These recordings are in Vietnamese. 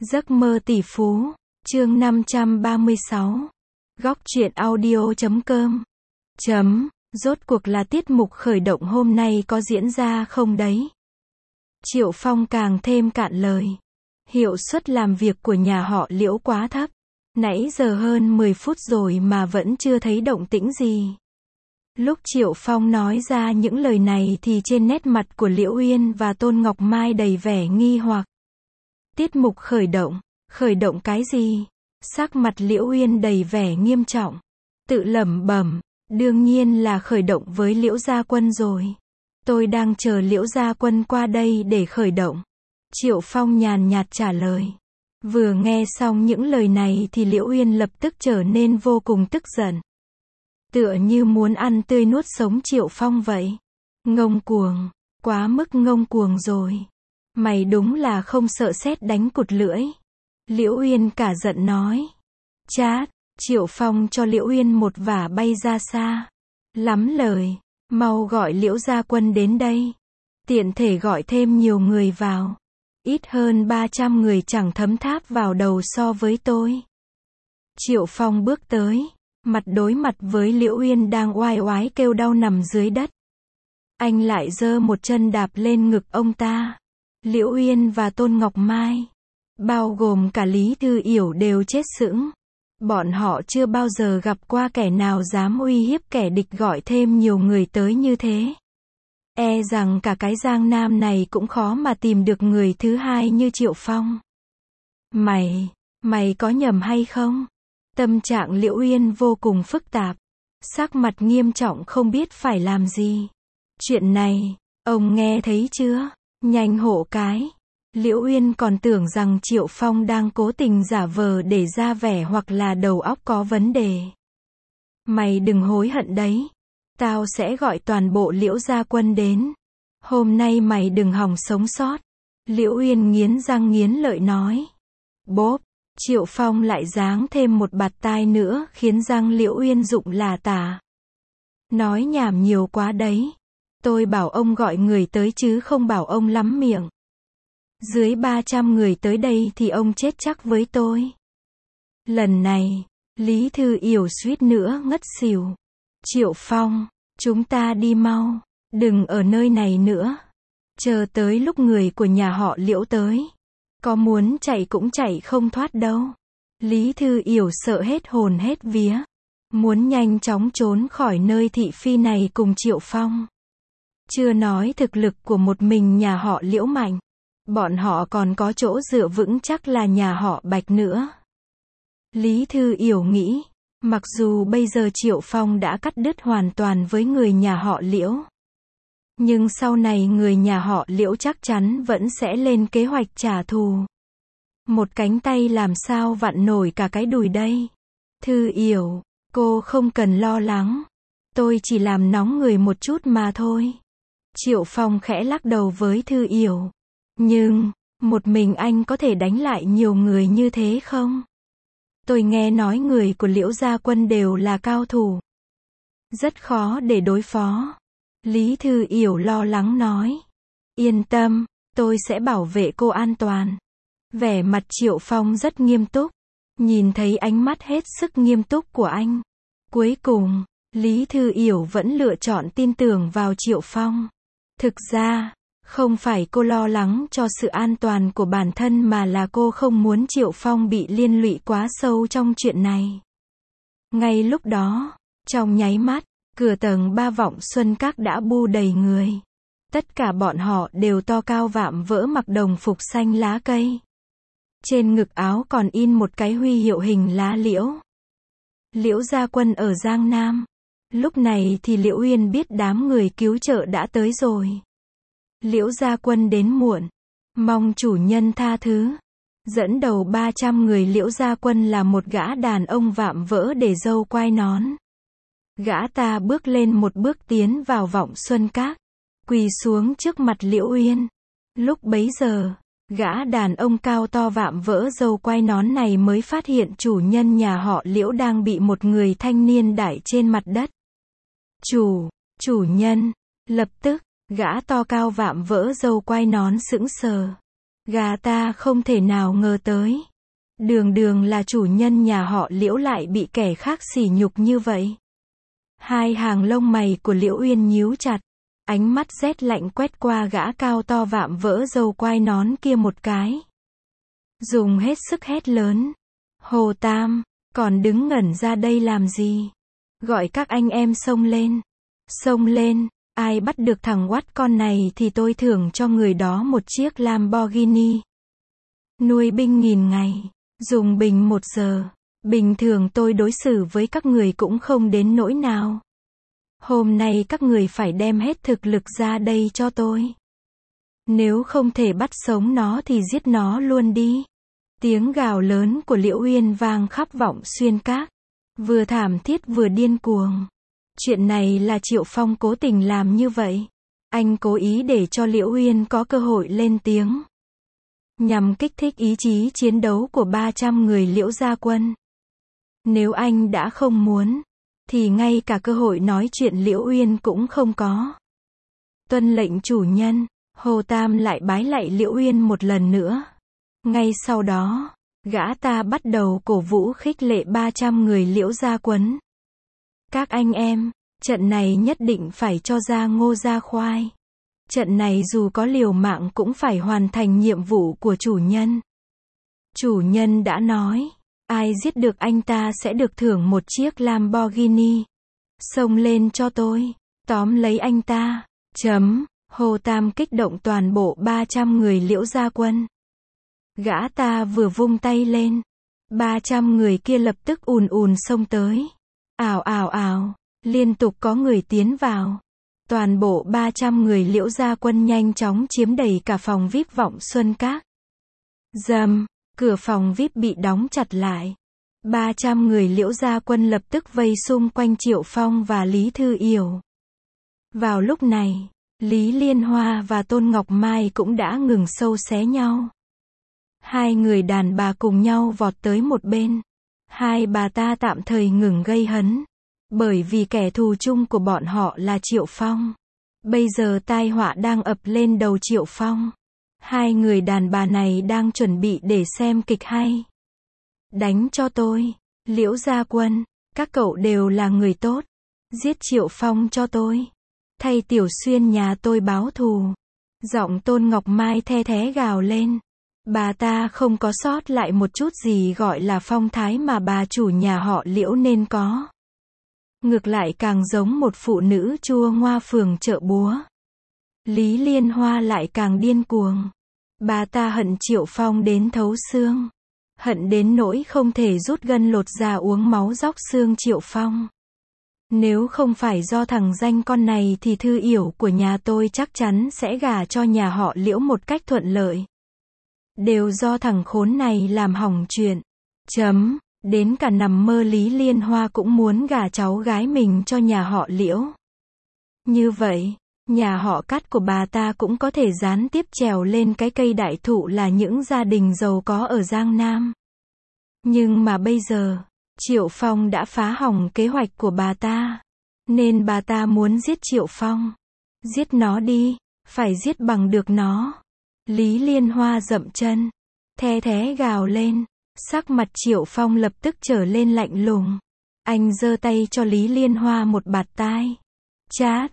Giấc mơ tỷ phú, chương 536. Góc truyện audio.com. Rốt cuộc là tiết mục khởi động hôm nay có diễn ra không đấy? Triệu Phong càng thêm cạn lời. Hiệu suất làm việc của nhà họ Liễu quá thấp. Nãy giờ hơn 10 phút rồi mà vẫn chưa thấy động tĩnh gì. Lúc Triệu Phong nói ra những lời này thì trên nét mặt của Liễu Uyên và Tôn Ngọc Mai đầy vẻ nghi hoặc. Tiết mục khởi động cái gì? Sắc mặt Liễu Uyên đầy vẻ nghiêm trọng. Tự lẩm bẩm, đương nhiên là khởi động với Liễu Gia Quân rồi. Tôi đang chờ Liễu Gia Quân qua đây để khởi động. Triệu Phong nhàn nhạt trả lời. Vừa nghe xong những lời này thì Liễu Uyên lập tức trở nên vô cùng tức giận. Tựa như muốn ăn tươi nuốt sống Triệu Phong vậy. Ngông cuồng, quá mức ngông cuồng rồi. Mày đúng là không sợ sét đánh cụt lưỡi. Liễu Uyên cả giận nói. Chát, Triệu Phong cho Liễu Uyên một vả bay ra xa. Lắm lời, mau gọi Liễu Gia Quân đến đây. Tiện thể gọi thêm nhiều người vào. Ít hơn 300 người chẳng thấm tháp vào đầu so với tôi. Triệu Phong bước tới, mặt đối mặt với Liễu Uyên đang oai oái kêu đau nằm dưới đất. Anh lại giơ một chân đạp lên ngực ông ta. Liễu Uyên và Tôn Ngọc Mai, bao gồm cả Lý Thư Yểu đều chết sững. Bọn họ chưa bao giờ gặp qua kẻ nào dám uy hiếp kẻ địch gọi thêm nhiều người tới như thế. E rằng cả cái Giang Nam này cũng khó mà tìm được người thứ hai như Triệu Phong. Mày có nhầm hay không? Tâm trạng Liễu Uyên vô cùng phức tạp. Sắc mặt nghiêm trọng không biết phải làm gì. Chuyện này, ông nghe thấy chưa? Nhanh hộ cái. Liễu Uyên còn tưởng rằng Triệu Phong đang cố tình giả vờ để ra vẻ hoặc là đầu óc có vấn đề. Mày đừng hối hận đấy. Tao sẽ gọi toàn bộ Liễu Gia Quân đến. Hôm nay mày đừng hòng sống sót. Liễu Uyên nghiến răng nghiến lợi nói. Bốp, Triệu Phong lại giáng thêm một bạt tai nữa khiến răng Liễu Uyên rụng là tả. Nói nhảm nhiều quá đấy. Tôi bảo ông gọi người tới chứ không bảo ông lắm miệng. Dưới 300 người tới đây thì ông chết chắc với tôi. Lần này, Lý Thư Yểu suýt nữa ngất xỉu. Triệu Phong, chúng ta đi mau, đừng ở nơi này nữa. Chờ tới lúc người của nhà họ Liễu tới. Có muốn chạy cũng chạy không thoát đâu. Lý Thư Yểu sợ hết hồn hết vía. Muốn nhanh chóng trốn khỏi nơi thị phi này cùng Triệu Phong. Chưa nói thực lực của một mình nhà họ Liễu mạnh. Bọn họ còn có chỗ dựa vững chắc là nhà họ Bạch nữa. Lý Thư Yểu nghĩ, mặc dù bây giờ Triệu Phong đã cắt đứt hoàn toàn với người nhà họ Liễu. Nhưng sau này người nhà họ Liễu chắc chắn vẫn sẽ lên kế hoạch trả thù. Một cánh tay làm sao vặn nổi cả cái đùi đây. Thư Yểu, cô không cần lo lắng. Tôi chỉ làm nóng người một chút mà thôi. Triệu Phong khẽ lắc đầu với Thư Yểu. Nhưng, một mình anh có thể đánh lại nhiều người như thế không? Tôi nghe nói người của Liễu Gia Quân đều là cao thủ. Rất khó để đối phó. Lý Thư Yểu lo lắng nói. Yên tâm, tôi sẽ bảo vệ cô an toàn. Vẻ mặt Triệu Phong rất nghiêm túc. Nhìn thấy ánh mắt hết sức nghiêm túc của anh. Cuối cùng, Lý Thư Yểu vẫn lựa chọn tin tưởng vào Triệu Phong. Thực ra, không phải cô lo lắng cho sự an toàn của bản thân mà là cô không muốn Triệu Phong bị liên lụy quá sâu trong chuyện này. Ngay lúc đó, trong nháy mắt, cửa tầng 3 Vọng Xuân Các đã bu đầy người. Tất cả bọn họ đều to cao vạm vỡ mặc đồng phục xanh lá cây. Trên ngực áo còn in một cái huy hiệu hình lá liễu. Liễu Gia Quân ở Giang Nam. Lúc này thì Liễu Uyên biết đám người cứu trợ đã tới rồi. Liễu Gia Quân đến muộn. Mong chủ nhân tha thứ. Dẫn đầu 300 người Liễu Gia Quân là một gã đàn ông vạm vỡ để râu quai nón. Gã ta bước lên một bước tiến vào Vọng Xuân Các. Quỳ xuống trước mặt Liễu Uyên. Lúc bấy giờ, gã đàn ông cao to vạm vỡ râu quai nón này mới phát hiện chủ nhân nhà họ Liễu đang bị một người thanh niên đẩy trên mặt đất. Chủ nhân, lập tức, gã to cao vạm vỡ râu quai nón sững sờ. Gã ta không thể nào ngờ tới. Đường đường là chủ nhân nhà họ Liễu lại bị kẻ khác sỉ nhục như vậy. Hai hàng lông mày của Liễu Uyên nhíu chặt. Ánh mắt rét lạnh quét qua gã cao to vạm vỡ râu quai nón kia một cái. Dùng hết sức hét lớn. Hồ Tam, còn đứng ngẩn ra đây làm gì? Gọi các anh em xông lên. Xông lên, ai bắt được thằng oát con này thì tôi thưởng cho người đó một chiếc Lamborghini. Nuôi binh 1000 ngày, dùng bình 1 giờ. Bình thường tôi đối xử với các người cũng không đến nỗi nào. Hôm nay các người phải đem hết thực lực ra đây cho tôi. Nếu không thể bắt sống nó thì giết nó luôn đi. Tiếng gào lớn của Liễu Uyên vang khắp vọng xuyên các. Vừa thảm thiết vừa điên cuồng. Chuyện này là Triệu Phong cố tình làm như vậy. Anh cố ý để cho Liễu Uyên có cơ hội lên tiếng. Nhằm kích thích ý chí chiến đấu của 300 người Liễu gia quân. Nếu anh đã không muốn, thì ngay cả cơ hội nói chuyện Liễu Uyên cũng không có. Tuân lệnh chủ nhân, Hồ Tam lại bái lạy Liễu Uyên một lần nữa. Ngay sau đó, gã ta bắt đầu cổ vũ khích lệ 300 người Liễu gia quân. Các anh em, trận này nhất định phải cho ra ngô ra khoai. Trận này dù có liều mạng cũng phải hoàn thành nhiệm vụ của chủ nhân. Chủ nhân đã nói, ai giết được anh ta sẽ được thưởng một chiếc Lamborghini. Xông lên cho tôi, tóm lấy anh ta. Hồ Tam kích động toàn bộ 300 người Liễu gia quân. Gã ta vừa vung tay lên, 300 người kia lập tức ùn ùn xông tới. Ào ào ào, liên tục có người tiến vào. Toàn bộ 300 người Liễu gia quân nhanh chóng chiếm đầy cả phòng VIP Vọng Xuân Các. Cửa phòng VIP bị đóng chặt lại. 300 người Liễu gia quân lập tức vây xung quanh Triệu Phong và Lý Thư Yểu. Vào lúc này, Lý Liên Hoa và Tôn Ngọc Mai cũng đã ngừng sâu xé nhau. Hai người đàn bà cùng nhau vọt tới một bên. Hai bà ta tạm thời ngừng gây hấn. Bởi vì kẻ thù chung của bọn họ là Triệu Phong. Bây giờ tai họa đang ập lên đầu Triệu Phong. Hai người đàn bà này đang chuẩn bị để xem kịch hay. Đánh cho tôi, Liễu gia quân, các cậu đều là người tốt. Giết Triệu Phong cho tôi. Thay Tiểu Xuyên nhà tôi báo thù. Giọng Tôn Ngọc Mai the thé gào lên. Bà ta không có sót lại một chút gì gọi là phong thái mà bà chủ nhà họ Liễu nên có. Ngược lại càng giống một phụ nữ chua ngoa phường chợ búa. Lý Liên Hoa lại càng điên cuồng. Bà ta hận Triệu Phong đến thấu xương. Hận đến nỗi không thể rút gân lột da uống máu róc xương Triệu Phong. Nếu không phải do thằng danh con này thì Thư Yểu của nhà tôi chắc chắn sẽ gả cho nhà họ Liễu một cách thuận lợi. Đều do thằng khốn này làm hỏng chuyện. Đến cả nằm mơ Lý Liên Hoa cũng muốn gả cháu gái mình cho nhà họ Liễu. Như vậy, nhà họ Cát của bà ta cũng có thể gián tiếp trèo lên cái cây đại thụ là những gia đình giàu có ở Giang Nam. Nhưng mà bây giờ, Triệu Phong đã phá hỏng kế hoạch của bà ta. Nên bà ta muốn giết Triệu Phong. Giết nó đi, phải giết bằng được nó. Lý Liên Hoa dậm chân, the thé gào lên. Sắc mặt Triệu Phong lập tức trở lên lạnh lùng. Anh giơ tay cho Lý Liên Hoa một bạt tai. Chát,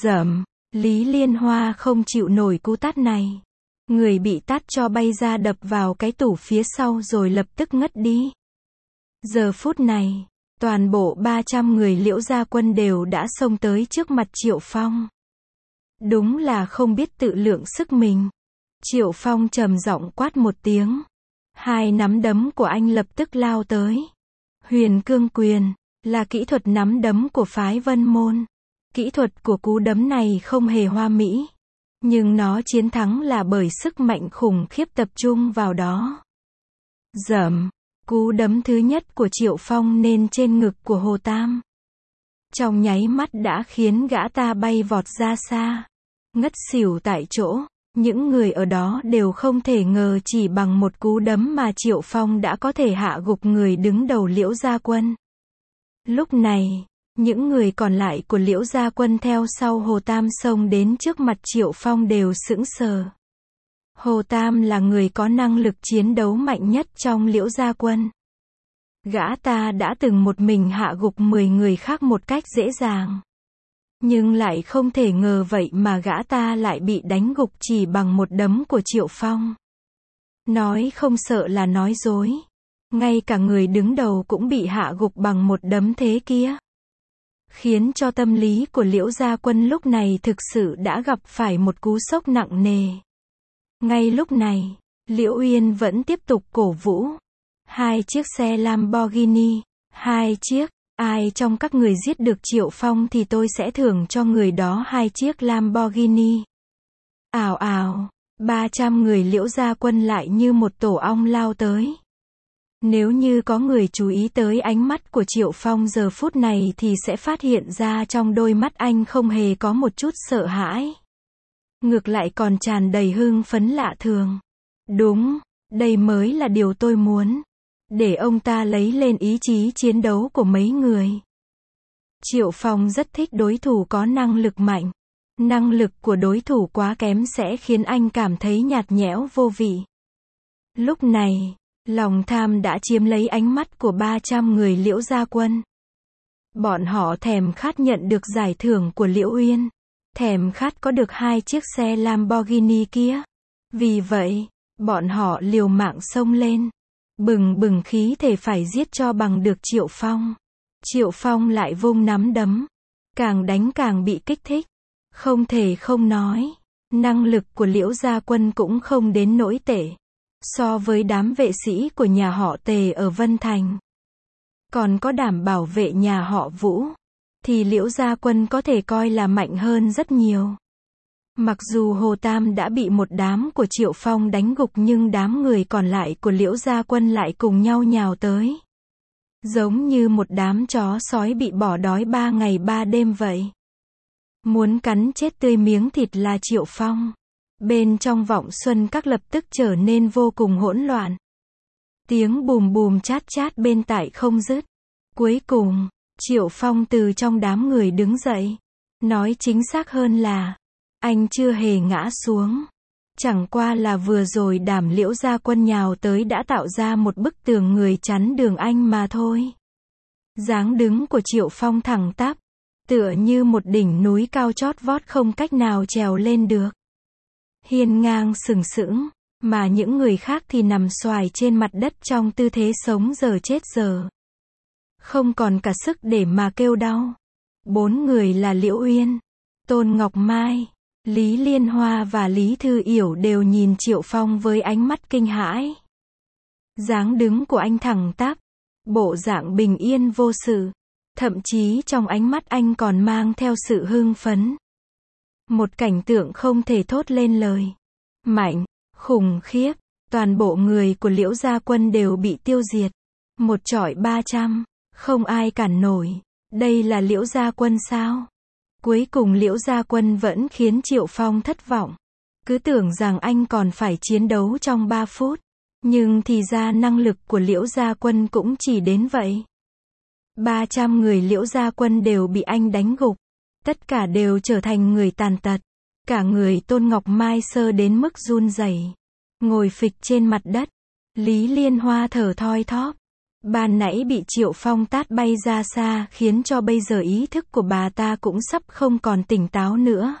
Lý Liên Hoa không chịu nổi cú tát này. Người bị tát cho bay ra đập vào cái tủ phía sau rồi lập tức ngất đi. Giờ phút này, toàn bộ 300 người Liễu gia quân đều đã xông tới trước mặt Triệu Phong. Đúng là không biết tự lượng sức mình. Triệu Phong trầm giọng quát một tiếng. Hai nắm đấm của anh lập tức lao tới. Huyền cương quyền, là kỹ thuật nắm đấm của phái Vân Môn. Kỹ thuật của cú đấm này không hề hoa mỹ. Nhưng nó chiến thắng là bởi sức mạnh khủng khiếp tập trung vào đó. Cú đấm thứ nhất của Triệu Phong nên trên ngực của Hồ Tam. Trong nháy mắt đã khiến gã ta bay vọt ra xa. Ngất xỉu tại chỗ. Những người ở đó đều không thể ngờ chỉ bằng một cú đấm mà Triệu Phong đã có thể hạ gục người đứng đầu Liễu gia quân. Lúc này, những người còn lại của Liễu gia quân theo sau Hồ Tam xông đến trước mặt Triệu Phong đều sững sờ. Hồ Tam là người có năng lực chiến đấu mạnh nhất trong Liễu Gia Quân. Gã ta đã từng một mình hạ gục 10 người khác một cách dễ dàng. Nhưng lại không thể ngờ vậy mà gã ta lại bị đánh gục chỉ bằng một đấm của Triệu Phong. Nói không sợ là nói dối. Ngay cả người đứng đầu cũng bị hạ gục bằng một đấm thế kia. Khiến cho tâm lý của Liễu Gia Quân lúc này thực sự đã gặp phải một cú sốc nặng nề. Ngay lúc này, Liễu Uyên vẫn tiếp tục cổ vũ. 2 chiếc xe Lamborghini, 2 chiếc, ai trong các người giết được Triệu Phong thì tôi sẽ thưởng cho người đó 2 chiếc Lamborghini. Ào ào, 300 người Liễu Gia Quân lại như một tổ ong lao tới. Nếu như có người chú ý tới ánh mắt của Triệu Phong giờ phút này thì sẽ phát hiện ra trong đôi mắt anh không hề có một chút sợ hãi. Ngược lại còn tràn đầy hưng phấn lạ thường. Đúng, đây mới là điều tôi muốn. Để ông ta lấy lên ý chí chiến đấu của mấy người. Triệu Phong rất thích đối thủ có năng lực mạnh. Năng lực của đối thủ quá kém sẽ khiến anh cảm thấy nhạt nhẽo vô vị. Lúc này, lòng tham đã chiếm lấy ánh mắt của 300 người Liễu Gia Quân. Bọn họ thèm khát nhận được giải thưởng của Liễu Uyên. Thèm khát có được 2 chiếc xe Lamborghini kia. Vì vậy, bọn họ liều mạng xông lên. Bừng bừng khí thể phải giết cho bằng được Triệu Phong. Triệu Phong lại vung nắm đấm. Càng đánh càng bị kích thích. Không thể không nói. Năng lực của Liễu Gia Quân cũng không đến nỗi tệ. So với đám vệ sĩ của nhà họ Tề ở Vân Thành. Còn có đảm bảo vệ nhà họ Vũ. Thì Liễu Gia Quân có thể coi là mạnh hơn rất nhiều. Mặc dù Hồ Tam đã bị một đám của Triệu Phong đánh gục nhưng đám người còn lại của Liễu Gia Quân lại cùng nhau nhào tới. Giống như một đám chó sói bị bỏ đói 3 ngày 3 đêm vậy. Muốn cắn chết tươi miếng thịt là Triệu Phong. Bên trong Vọng Xuân Các lập tức trở nên vô cùng hỗn loạn. Tiếng bùm bùm chát chát bên tai không dứt. Cuối cùng, Triệu Phong từ trong đám người đứng dậy. Nói chính xác hơn là, anh chưa hề ngã xuống. Chẳng qua là vừa rồi đám Liễu Gia Quân nhào tới đã tạo ra một bức tường người chắn đường anh mà thôi. Dáng đứng của Triệu Phong thẳng tắp, tựa như một đỉnh núi cao chót vót không cách nào trèo lên được. Hiên ngang sừng sững, mà những người khác thì nằm xoài trên mặt đất trong tư thế sống giờ chết giờ. Không còn cả sức để mà kêu đau. 4 người là Liễu Uyên, Tôn Ngọc Mai, Lý Liên Hoa và Lý Thư Yểu đều nhìn Triệu Phong với ánh mắt kinh hãi. Dáng đứng của anh thẳng tắp, bộ dạng bình yên vô sự, thậm chí trong ánh mắt anh còn mang theo sự hưng phấn. Một cảnh tượng không thể thốt lên lời. Mạnh, khủng khiếp, toàn bộ người của Liễu Gia Quân đều bị tiêu diệt. Một chọi 300, không ai cản nổi. Đây là Liễu Gia Quân sao? Cuối cùng Liễu Gia Quân vẫn khiến Triệu Phong thất vọng. Cứ tưởng rằng anh còn phải chiến đấu trong 3 phút. Nhưng thì ra năng lực của Liễu Gia Quân cũng chỉ đến vậy. 300 người Liễu Gia Quân đều bị anh đánh gục. Tất cả đều trở thành người tàn tật. Cả người Tôn Ngọc Mai sơ đến mức run rẩy, ngồi phịch trên mặt đất. Lý Liên Hoa thở thoi thóp. Ban nãy bị Triệu Phong tát bay ra xa khiến cho bây giờ ý thức của bà ta cũng sắp không còn tỉnh táo nữa.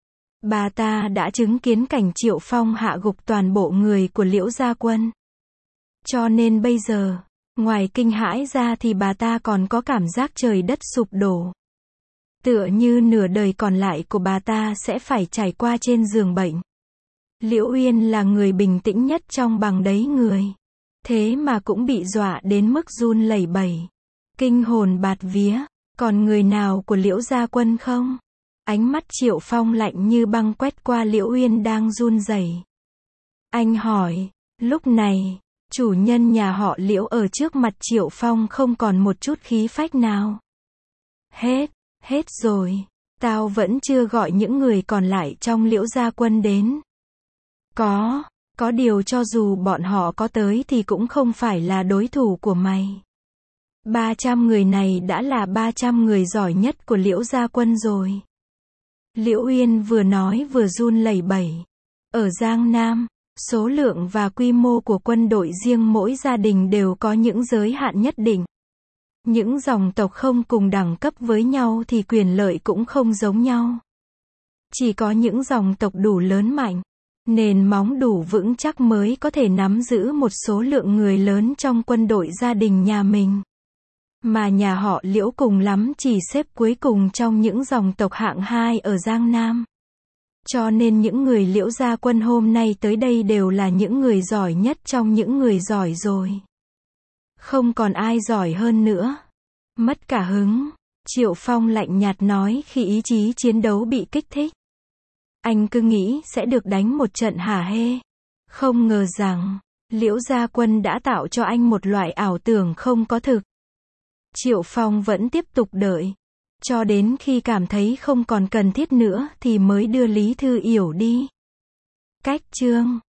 Bà ta đã chứng kiến cảnh Triệu Phong hạ gục toàn bộ người của Liễu Gia Quân. Cho nên bây giờ, ngoài kinh hãi ra thì bà ta còn có cảm giác trời đất sụp đổ. Tựa như nửa đời còn lại của bà ta sẽ phải trải qua trên giường bệnh. Liễu Uyên là người bình tĩnh nhất trong bằng đấy người. Thế mà cũng bị dọa đến mức run lẩy bẩy. Kinh hồn bạt vía. Còn người nào của Liễu Gia Quân không? Ánh mắt Triệu Phong lạnh như băng quét qua Liễu Uyên đang run rẩy. Anh hỏi. Lúc này, chủ nhân nhà họ Liễu ở trước mặt Triệu Phong không còn một chút khí phách nào. Hết rồi. Tao vẫn chưa gọi những người còn lại trong Liễu Gia Quân đến. Có điều cho dù bọn họ có tới thì cũng không phải là đối thủ của mày. 300 người này đã là 300 người giỏi nhất của Liễu Gia Quân rồi. Liễu Uyên vừa nói vừa run lẩy bẩy. Ở Giang Nam, Số lượng và quy mô của quân đội riêng mỗi gia đình đều có những giới hạn nhất định. Những dòng tộc không cùng đẳng cấp với nhau thì quyền lợi cũng không giống nhau. Chỉ có những dòng tộc đủ lớn mạnh, nền móng đủ vững chắc mới có thể nắm giữ một số lượng người lớn trong quân đội gia đình nhà mình. Mà nhà họ Liễu cùng lắm chỉ xếp cuối cùng trong những dòng tộc hạng 2 ở Giang Nam. Cho nên những người Liễu gia quân hôm nay tới đây đều là những người giỏi nhất trong những người giỏi rồi. Không còn ai giỏi hơn nữa. Mất cả hứng, Triệu Phong lạnh nhạt nói khi ý chí chiến đấu bị kích thích. Anh cứ nghĩ sẽ được đánh một trận hả hê. Không ngờ rằng, Liễu gia quân đã tạo cho anh một loại ảo tưởng không có thực. Triệu Phong vẫn tiếp tục đợi. Cho đến khi cảm thấy không còn cần thiết nữa thì mới đưa Lý Thư Yểu đi. Cách chương